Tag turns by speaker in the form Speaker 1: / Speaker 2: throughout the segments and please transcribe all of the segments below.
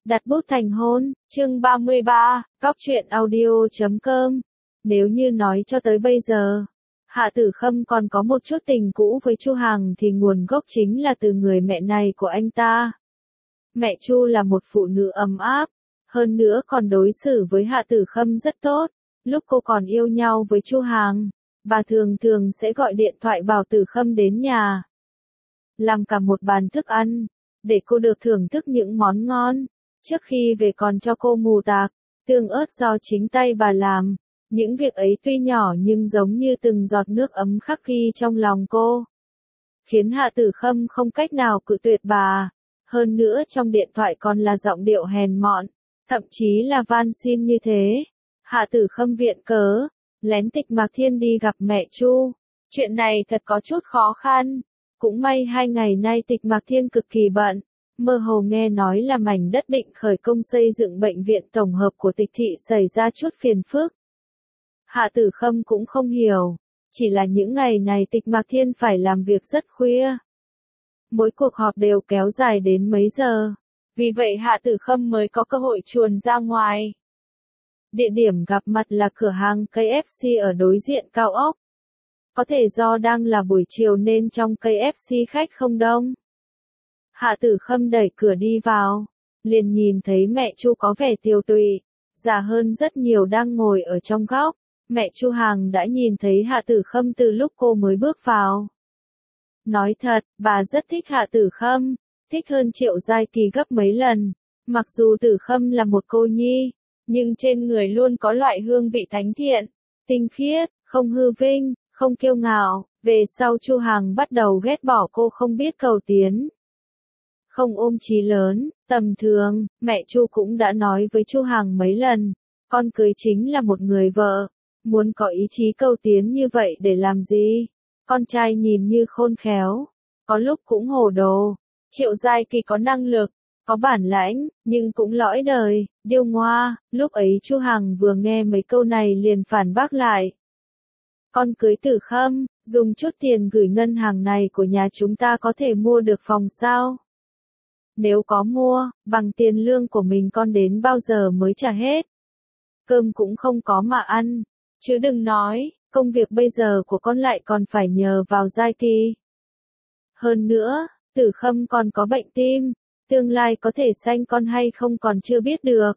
Speaker 1: Đặt bút thành hôn, chương 33, Cóc truyện audio.com. Nếu như nói cho tới bây giờ, Hạ Tử Khâm còn có một chút tình cũ với Chu Hằng thì nguồn gốc chính là từ người mẹ này của anh ta. Mẹ Chu là một phụ nữ ấm áp, hơn nữa còn đối xử với Hạ Tử Khâm rất tốt. Lúc cô còn yêu nhau với Chu Hằng, bà thường thường sẽ gọi điện thoại bảo Tử Khâm đến nhà, làm cả một bàn thức ăn, để cô được thưởng thức những món ngon. Trước khi về còn cho cô mù tạc, tương ớt do chính tay bà làm. Những việc ấy tuy nhỏ nhưng giống như từng giọt nước ấm khắc ghi trong lòng cô, khiến Hạ Tử Khâm không cách nào cự tuyệt bà. Hơn nữa trong điện thoại còn là giọng điệu hèn mọn, thậm chí là van xin như thế. Hạ Tử Khâm viện cớ, lén Tịch Mạc Thiên đi gặp mẹ Chu. Chuyện này thật có chút khó khăn. Cũng may 2 ngày nay Tịch Mạc Thiên cực kỳ bận. Mơ hồ nghe nói là mảnh đất định khởi công xây dựng bệnh viện tổng hợp của Tịch thị xảy ra chút phiền phức. Hạ Tử Khâm cũng không hiểu, chỉ là những ngày này Tịch Mạc Thiên phải làm việc rất khuya. Mỗi cuộc họp đều kéo dài đến mấy giờ, vì vậy Hạ Tử Khâm mới có cơ hội chuồn ra ngoài. Địa điểm gặp mặt là cửa hàng KFC ở đối diện cao ốc. Có thể do đang là buổi chiều nên trong KFC khách không đông. Hạ Tử Khâm đẩy cửa đi vào, liền nhìn thấy mẹ Chu có vẻ tiều tụy, già hơn rất nhiều đang ngồi ở trong góc. Mẹ Chu Hằng đã nhìn thấy Hạ Tử Khâm từ lúc cô mới bước vào. Nói thật, bà rất thích Hạ Tử Khâm, thích hơn Triệu Giai Kỳ gấp mấy lần. Mặc dù Tử Khâm là một cô nhi, nhưng trên người luôn có loại hương vị thánh thiện, tinh khiết, không hư vinh, không kiêu ngạo. Về sau Chu Hằng bắt đầu ghét bỏ cô không biết cầu tiến, không ôm chí lớn, tầm thường. Mẹ Chu cũng đã nói với Chu Hằng mấy lần, con cưới chính là một người vợ, muốn có ý chí cầu tiến như vậy để làm gì? Con trai nhìn như khôn khéo, có lúc cũng hồ đồ. Triệu Giai Kỳ có năng lực, có bản lãnh, nhưng cũng lõi đời, điêu ngoa. Lúc ấy Chu Hằng vừa nghe mấy câu này liền phản bác lại. Con cưới Tử Khâm, dùng chút tiền gửi ngân hàng này của nhà chúng ta có thể mua được phòng sao? Nếu có mua, bằng tiền lương của mình con đến bao giờ mới trả hết? Cơm cũng không có mà ăn, chứ đừng nói, công việc bây giờ của con lại còn phải nhờ vào Giai Kỳ. Hơn nữa, Tử Khâm còn có bệnh tim, tương lai có thể sanh con hay không còn chưa biết được.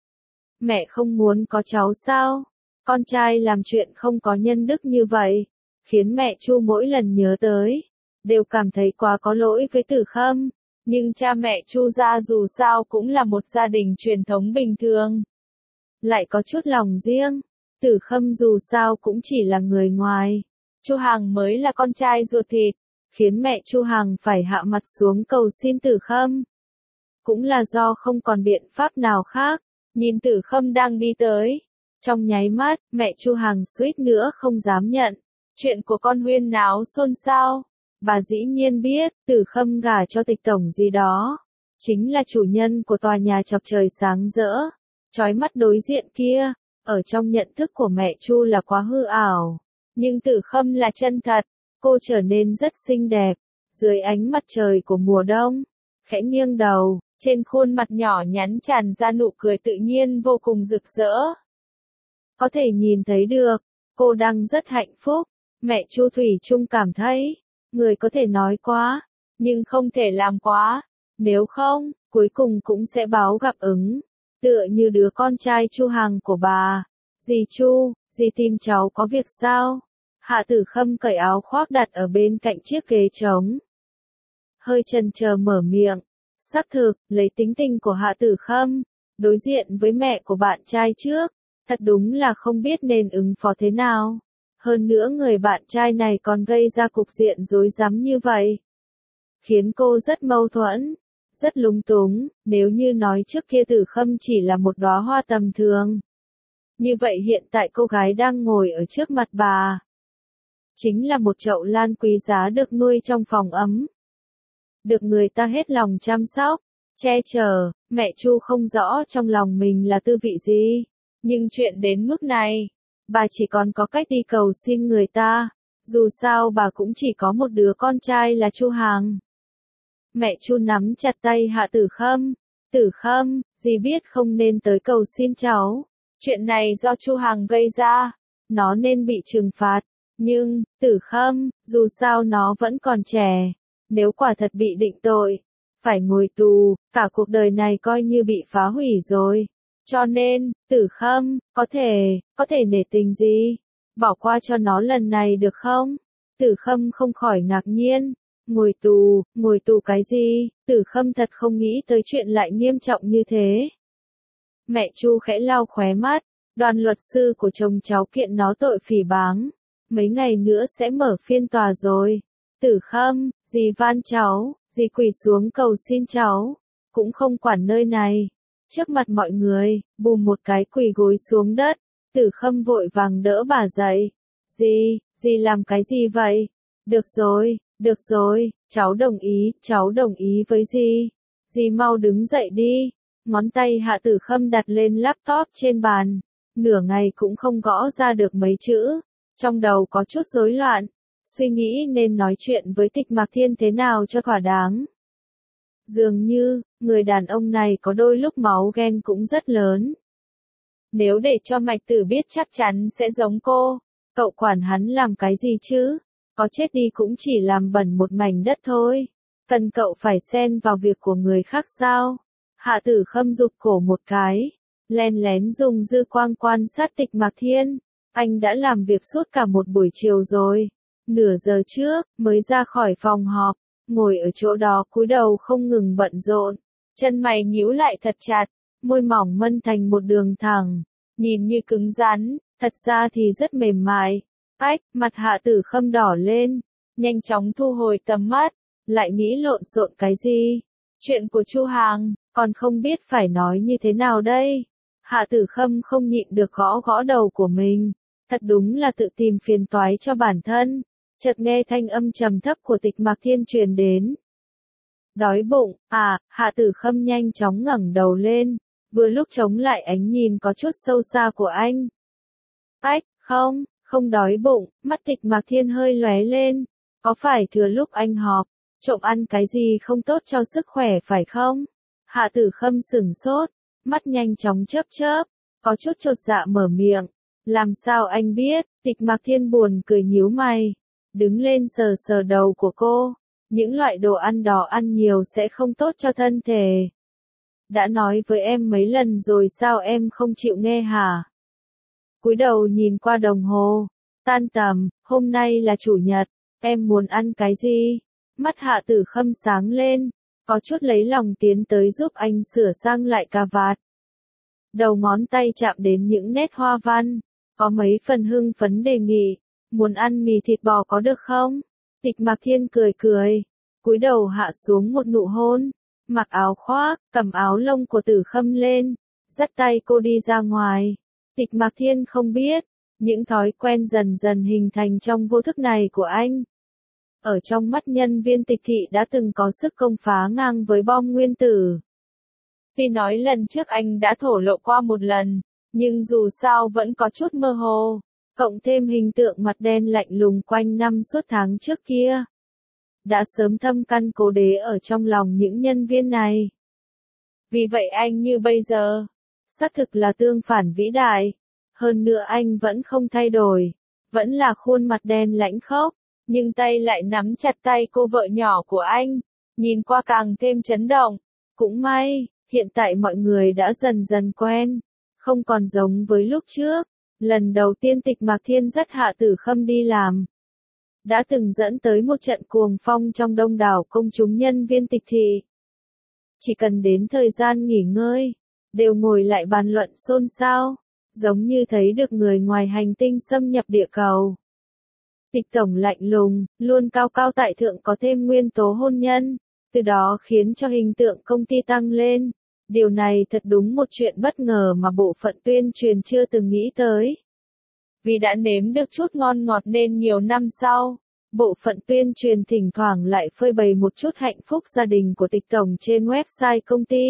Speaker 1: Mẹ không muốn có cháu sao? Con trai làm chuyện không có nhân đức như vậy, khiến mẹ Chu mỗi lần nhớ tới, đều cảm thấy quá có lỗi với Tử Khâm. Nhưng cha mẹ Chu gia dù sao cũng là một gia đình truyền thống bình thường, lại có chút lòng riêng. Tử Khâm dù sao cũng chỉ là người ngoài, Chu Hằng mới là con trai ruột thịt, khiến mẹ Chu Hằng phải hạ mặt xuống cầu xin Tử Khâm. Cũng là do không còn biện pháp nào khác, nhìn Tử Khâm đang đi tới, trong nháy mắt, mẹ Chu Hằng suýt nữa không dám nhận, chuyện của con huyên náo xôn xao. Bà dĩ nhiên biết, Tử Khâm gả cho Tịch tổng gì đó, chính là chủ nhân của tòa nhà chọc trời sáng rỡ, chói mắt đối diện kia. Ở trong nhận thức của mẹ Chu là quá hư ảo, nhưng Tử Khâm là chân thật. Cô trở nên rất xinh đẹp, dưới ánh mặt trời của mùa đông, khẽ nghiêng đầu, trên khuôn mặt nhỏ nhắn tràn ra nụ cười tự nhiên vô cùng rực rỡ. Có thể nhìn thấy được, cô đang rất hạnh phúc. Mẹ Chu thủy chung cảm thấy, người có thể nói quá, nhưng không thể làm quá, nếu không, cuối cùng cũng sẽ báo gặp ứng. Tựa như đứa con trai Chu Hằng của bà. Dì Chu, dì tìm cháu có việc sao? Hạ Tử Khâm cởi áo khoác đặt ở bên cạnh chiếc ghế trống, hơi chần chờ mở miệng. Xác thực, lấy tính tình của Hạ Tử Khâm, đối diện với mẹ của bạn trai trước, thật đúng là không biết nên ứng phó thế nào. Hơn nữa người bạn trai này còn gây ra cục diện rối rắm như vậy, khiến cô rất mâu thuẫn, rất lúng túng. Nếu như nói trước kia Tử Khâm chỉ là một đóa hoa tầm thường, như vậy hiện tại cô gái đang ngồi ở trước mặt bà, chính là một chậu lan quý giá được nuôi trong phòng ấm, được người ta hết lòng chăm sóc, che chở. Mẹ Chu không rõ trong lòng mình là tư vị gì, nhưng chuyện đến mức này, bà chỉ còn có cách đi cầu xin người ta. Dù sao bà cũng chỉ có một đứa con trai là Chu Hằng. Mẹ Chu nắm chặt tay Hạ Tử Khâm, Tử Khâm, dì biết không nên tới cầu xin cháu. Chuyện này do Chu Hằng gây ra. Nó nên bị trừng phạt. Nhưng, Tử Khâm, dù sao nó vẫn còn trẻ. Nếu quả thật bị định tội, phải ngồi tù, cả cuộc đời này coi như bị phá hủy rồi. Cho nên, Tử Khâm, có thể nể tình gì? Bỏ qua cho nó lần này được không? Tử Khâm không khỏi ngạc nhiên. Ngồi tù cái gì? Tử Khâm thật không nghĩ tới chuyện lại nghiêm trọng như thế. Mẹ Chu khẽ lau khóe mắt, đoàn luật sư của chồng cháu kiện nó tội phỉ báng. Mấy ngày nữa sẽ mở phiên tòa rồi. Tử Khâm, dì van cháu, dì quỳ xuống cầu xin cháu, cũng không quản nơi này. Trước mặt mọi người, bùm một cái quỳ gối xuống đất, Tử Khâm vội vàng đỡ bà dậy. Dì làm cái gì vậy? Được rồi, cháu đồng ý với dì. Dì mau đứng dậy đi. Ngón tay Hạ Tử Khâm đặt lên laptop trên bàn, nửa ngày cũng không gõ ra được mấy chữ, trong đầu có chút rối loạn, suy nghĩ nên nói chuyện với Tịch Mạc Thiên thế nào cho thỏa đáng. Dường như, người đàn ông này có đôi lúc máu ghen cũng rất lớn. Nếu để cho Mạch Tử biết chắc chắn sẽ giống cô, cậu quản hắn làm cái gì chứ? Có chết đi cũng chỉ làm bẩn một mảnh đất thôi. Cần cậu phải xen vào việc của người khác sao? Hạ Tử Khâm rụt cổ một cái, len lén dùng dư quang quan sát Tịch Mạc Thiên. Anh đã làm việc suốt cả một buổi chiều rồi. Nửa giờ trước, mới ra khỏi phòng họp, ngồi ở chỗ đó cúi đầu không ngừng bận rộn. Chân mày nhíu lại thật chặt, môi mỏng mân thành một đường thẳng, nhìn như cứng rắn, thật ra thì rất mềm mại. Mặt Hạ Tử Khâm đỏ lên, nhanh chóng thu hồi tầm mắt, lại nghĩ lộn xộn cái gì. Chuyện của Chu Hằng, còn không biết phải nói như thế nào đây. Hạ Tử Khâm không nhịn được gõ gõ đầu của mình, thật đúng là tự tìm phiền toái cho bản thân. Chợt nghe thanh âm trầm thấp của Tịch Mạc Thiên truyền đến. Đói bụng, à? Hạ Tử Khâm nhanh chóng ngẩng đầu lên, vừa lúc chống lại ánh nhìn có chút sâu xa của anh. Không đói bụng. Mắt Tịch Mạc Thiên hơi lóe lên. Có phải thừa lúc anh họp, trộm ăn cái gì không tốt cho sức khỏe phải không? Hạ Tử Khâm sửng sốt, mắt nhanh chóng chớp, có chút chột dạ mở miệng. Làm sao anh biết? Tịch Mạc Thiên buồn cười nhíu mày, đứng lên sờ đầu của cô. Những loại đồ ăn đó ăn nhiều sẽ không tốt cho thân thể. Đã nói với em mấy lần rồi sao em không chịu nghe hả? Cúi đầu nhìn qua đồng hồ, tan tầm, hôm nay là chủ nhật, em muốn ăn cái gì? Mắt Hạ Tử Khâm sáng lên, có chút lấy lòng tiến tới giúp anh sửa sang lại cà vạt. Đầu ngón tay chạm đến những nét hoa văn, có mấy phần hưng phấn đề nghị, muốn ăn mì thịt bò có được không? Tịch Mạc Thiên cười, cúi đầu hạ xuống một nụ hôn, mặc áo khoác, cầm áo lông của Tử Khâm lên, dắt tay cô đi ra ngoài. Tịch Mạc Thiên không biết, những thói quen dần dần hình thành trong vô thức này của anh. Ở trong mắt nhân viên tịch thị đã từng có sức công phá ngang với bom nguyên tử. Tuy nói lần trước anh đã thổ lộ qua một lần, nhưng dù sao vẫn có chút mơ hồ, cộng thêm hình tượng mặt đen lạnh lùng quanh năm suốt tháng trước kia. Đã sớm thâm căn cố đế ở trong lòng những nhân viên này. Vì vậy anh như bây giờ, xác thực là tương phản vĩ đại. Hơn nữa anh vẫn không thay đổi, vẫn là khuôn mặt đen lãnh khốc, nhưng tay lại nắm chặt tay cô vợ nhỏ của anh, nhìn qua càng thêm chấn động. Cũng may, hiện tại mọi người đã dần dần quen, không còn giống với lúc trước. Lần đầu tiên Tịch Mạc Thiên dắt Hạ Tử Khâm đi làm, đã từng dẫn tới một trận cuồng phong trong đông đảo công chúng nhân viên tịch thị. Chỉ cần đến thời gian nghỉ ngơi, đều ngồi lại bàn luận xôn xao, giống như thấy được người ngoài hành tinh xâm nhập địa cầu. Tịch tổng lạnh lùng, luôn cao cao tại thượng có thêm nguyên tố hôn nhân, từ đó khiến cho hình tượng công ty tăng lên. Điều này thật đúng một chuyện bất ngờ mà bộ phận tuyên truyền chưa từng nghĩ tới. Vì đã nếm được chút ngon ngọt nên nhiều năm sau, bộ phận tuyên truyền thỉnh thoảng lại phơi bày một chút hạnh phúc gia đình của Tịch tổng trên website công ty.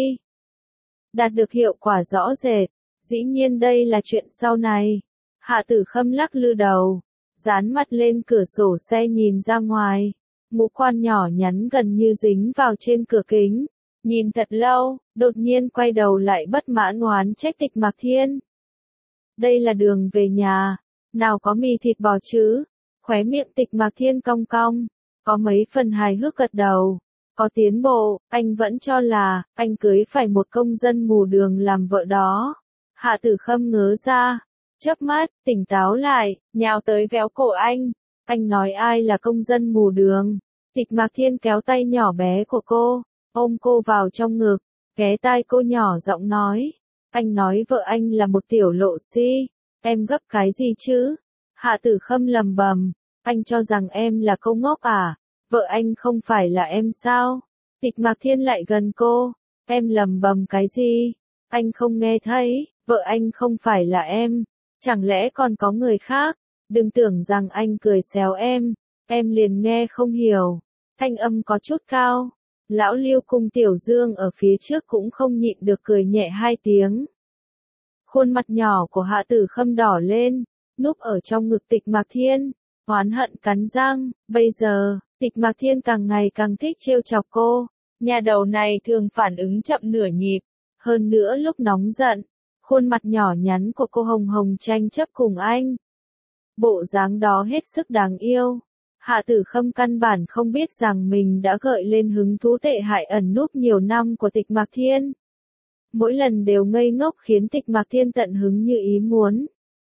Speaker 1: Đạt được hiệu quả rõ rệt. Dĩ nhiên đây là chuyện sau này. Hạ Tử Khâm lắc lư đầu, dán mặt lên cửa sổ xe nhìn ra ngoài. Ngũ quan nhỏ nhắn gần như dính vào trên cửa kính. nhìn thật lâu, đột nhiên quay đầu lại bất mãn oán trách Tịch Mạc Thiên. Đây là đường về nhà, nào có mì thịt bò chứ? Khóe miệng Tịch Mạc Thiên cong cong, có mấy phần hài hước gật đầu. Có tiến bộ, anh vẫn cho là, anh cưới phải một công dân mù đường làm vợ đó. Hạ Tử Khâm ngớ ra, chớp mắt, tỉnh táo lại, nhào tới véo cổ anh. Anh nói ai là công dân mù đường? Tịch Mạc Thiên kéo tay nhỏ bé của cô, ôm cô vào trong ngực, ghé tai cô nhỏ giọng nói. Anh nói vợ anh là một tiểu lộ si, em gấp cái gì chứ? Hạ Tử Khâm lầm bầm, anh cho rằng em là cô ngốc à? Vợ anh không phải là em sao? Tịch Mạc Thiên lại gần cô, em lầm bầm cái gì? Anh không nghe thấy, vợ anh không phải là em, chẳng lẽ còn có người khác? Đừng tưởng rằng anh cười xéo em liền nghe không hiểu. Thanh âm có chút cao, lão Lưu cùng Tiểu Dương ở phía trước cũng không nhịn được cười nhẹ hai tiếng. Khuôn mặt nhỏ của Hạ Tử Khâm đỏ lên, núp ở trong ngực Tịch Mạc Thiên, oán hận cắn răng. Bây giờ, Tịch Mạc Thiên càng ngày càng thích trêu chọc cô. Nhà đầu này thường phản ứng chậm nửa nhịp, hơn nữa lúc nóng giận, khuôn mặt nhỏ nhắn của cô hồng hồng tranh chấp cùng anh. Bộ dáng đó hết sức đáng yêu. Hạ Tử Khâm căn bản không biết rằng mình đã gợi lên hứng thú tệ hại ẩn núp nhiều năm của Tịch Mạc Thiên. Mỗi lần đều ngây ngốc khiến Tịch Mạc Thiên tận hứng như ý muốn.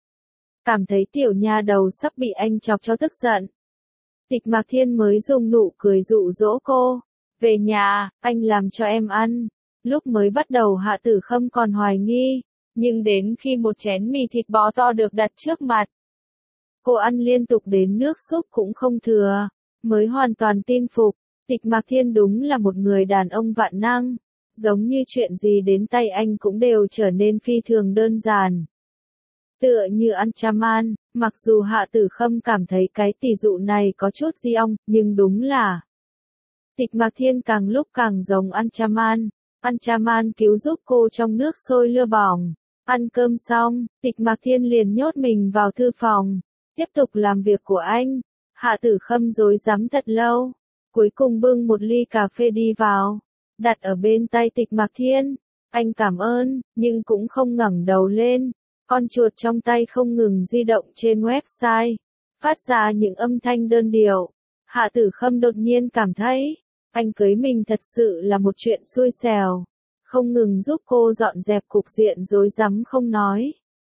Speaker 1: Cảm thấy tiểu nha đầu sắp bị anh chọc cho tức giận. Tịch Mạc Thiên mới dùng nụ cười dụ dỗ cô. Về nhà, anh làm cho em ăn. Lúc mới bắt đầu Hạ Tử Khâm còn hoài nghi, nhưng đến khi một chén mì thịt bò to được đặt trước mặt, cô ăn liên tục đến nước súp cũng không thừa, mới hoàn toàn tin phục. Tịch Mạc Thiên đúng là một người đàn ông vạn năng, giống như chuyện gì đến tay anh cũng đều trở nên phi thường đơn giản. Tựa như ăn chaman, mặc dù Hạ Tử Khâm cảm thấy cái tỷ dụ này có chút di ong, nhưng đúng là Tịch Mạc Thiên càng lúc càng giống ăn chaman. Ăn chaman cứu giúp cô trong nước sôi lửa bỏng. Ăn cơm xong, Tịch Mạc Thiên liền nhốt mình vào thư phòng, tiếp tục làm việc của anh. Hạ Tử Khâm rối rắm thật lâu, cuối cùng bưng một ly cà phê đi vào, đặt ở bên tay Tịch Mạc Thiên. Anh cảm ơn, nhưng cũng không ngẩng đầu lên. Con chuột trong tay không ngừng di động trên website, phát ra những âm thanh đơn điệu. Hạ Tử Khâm đột nhiên cảm thấy, anh cưới mình thật sự là một chuyện xui xẻo. Không ngừng giúp cô dọn dẹp cục diện rối rắm không nói.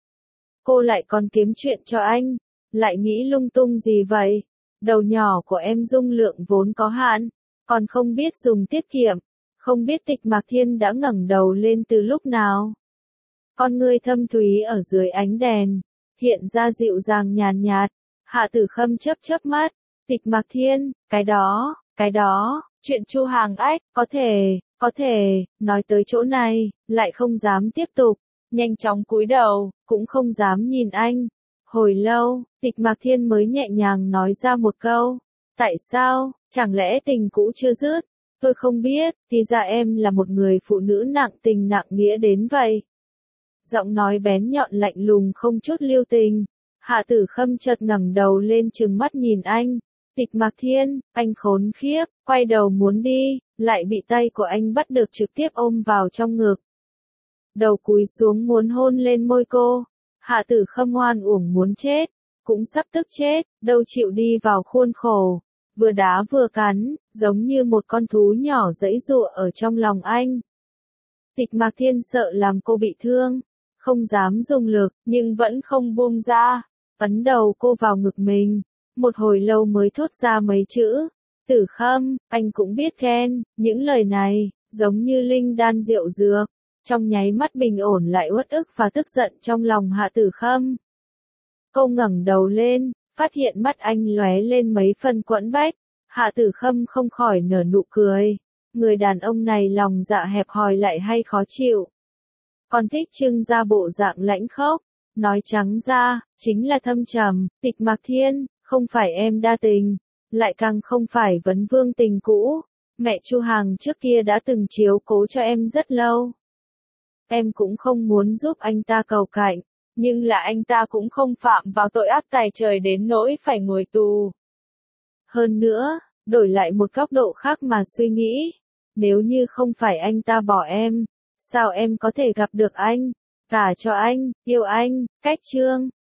Speaker 1: Cô lại còn kiếm chuyện cho anh, lại nghĩ lung tung gì vậy? Đầu nhỏ của em dung lượng vốn có hạn, còn không biết dùng tiết kiệm, không biết Tịch Mạc Thiên đã ngẩng đầu lên từ lúc nào. Con ngươi thâm thúy ở dưới ánh đèn, hiện ra dịu dàng nhàn nhạt. Hạ Tử Khâm chớp chớp mắt, Tịch Mạc Thiên, cái đó, chuyện Chu Hàng Ách, có thể, nói tới chỗ này, lại không dám tiếp tục, nhanh chóng cúi đầu, cũng không dám nhìn anh. Hồi lâu, Tịch Mạc Thiên mới nhẹ nhàng nói ra một câu, tại sao, chẳng lẽ tình cũ chưa dứt? Tôi không biết, thì ra em là một người phụ nữ nặng tình nặng nghĩa đến vậy. Giọng nói bén nhọn lạnh lùng không chút lưu tình. Hạ Tử Khâm chợt ngẩng đầu lên trừng mắt nhìn anh. Tịch Mạc Thiên, anh khốn khiếp, quay đầu muốn đi, lại bị tay của anh bắt được trực tiếp ôm vào trong ngực. Đầu cúi xuống muốn hôn lên môi cô. Hạ Tử Khâm oan uổng muốn chết, cũng sắp tức chết, đâu chịu đi vào khuôn khổ. Vừa đá vừa cắn, giống như một con thú nhỏ giãy giụa ở trong lòng anh. Tịch Mạc Thiên sợ làm cô bị thương, không dám dùng lực, nhưng vẫn không buông ra, ấn đầu cô vào ngực mình. Một hồi lâu mới thốt ra mấy chữ, Tử Khâm, anh cũng biết khen. Những lời này, giống như linh đan rượu dược, trong nháy mắt bình ổn lại uất ức và tức giận trong lòng Hạ Tử Khâm. Cô ngẩng đầu lên, phát hiện mắt anh lóe lên mấy phần quẫn bách. Hạ Tử Khâm không khỏi nở nụ cười. Người đàn ông này lòng dạ hẹp hòi lại hay khó chịu. Còn thích trưng ra bộ dạng lãnh khốc, nói trắng ra, chính là thâm trầm. Tịch Mạc Thiên, không phải em đa tình, lại càng không phải vấn vương tình cũ. Mẹ Chu Hàng trước kia đã từng chiếu cố cho em rất lâu. Em cũng không muốn giúp anh ta cầu cạnh, nhưng là anh ta cũng không phạm vào tội ác tày trời đến nỗi phải ngồi tù. Hơn nữa, đổi lại một góc độ khác mà suy nghĩ, Nếu như không phải anh ta bỏ em, sao em có thể gặp được anh, gả cho anh, yêu anh, cách Trương.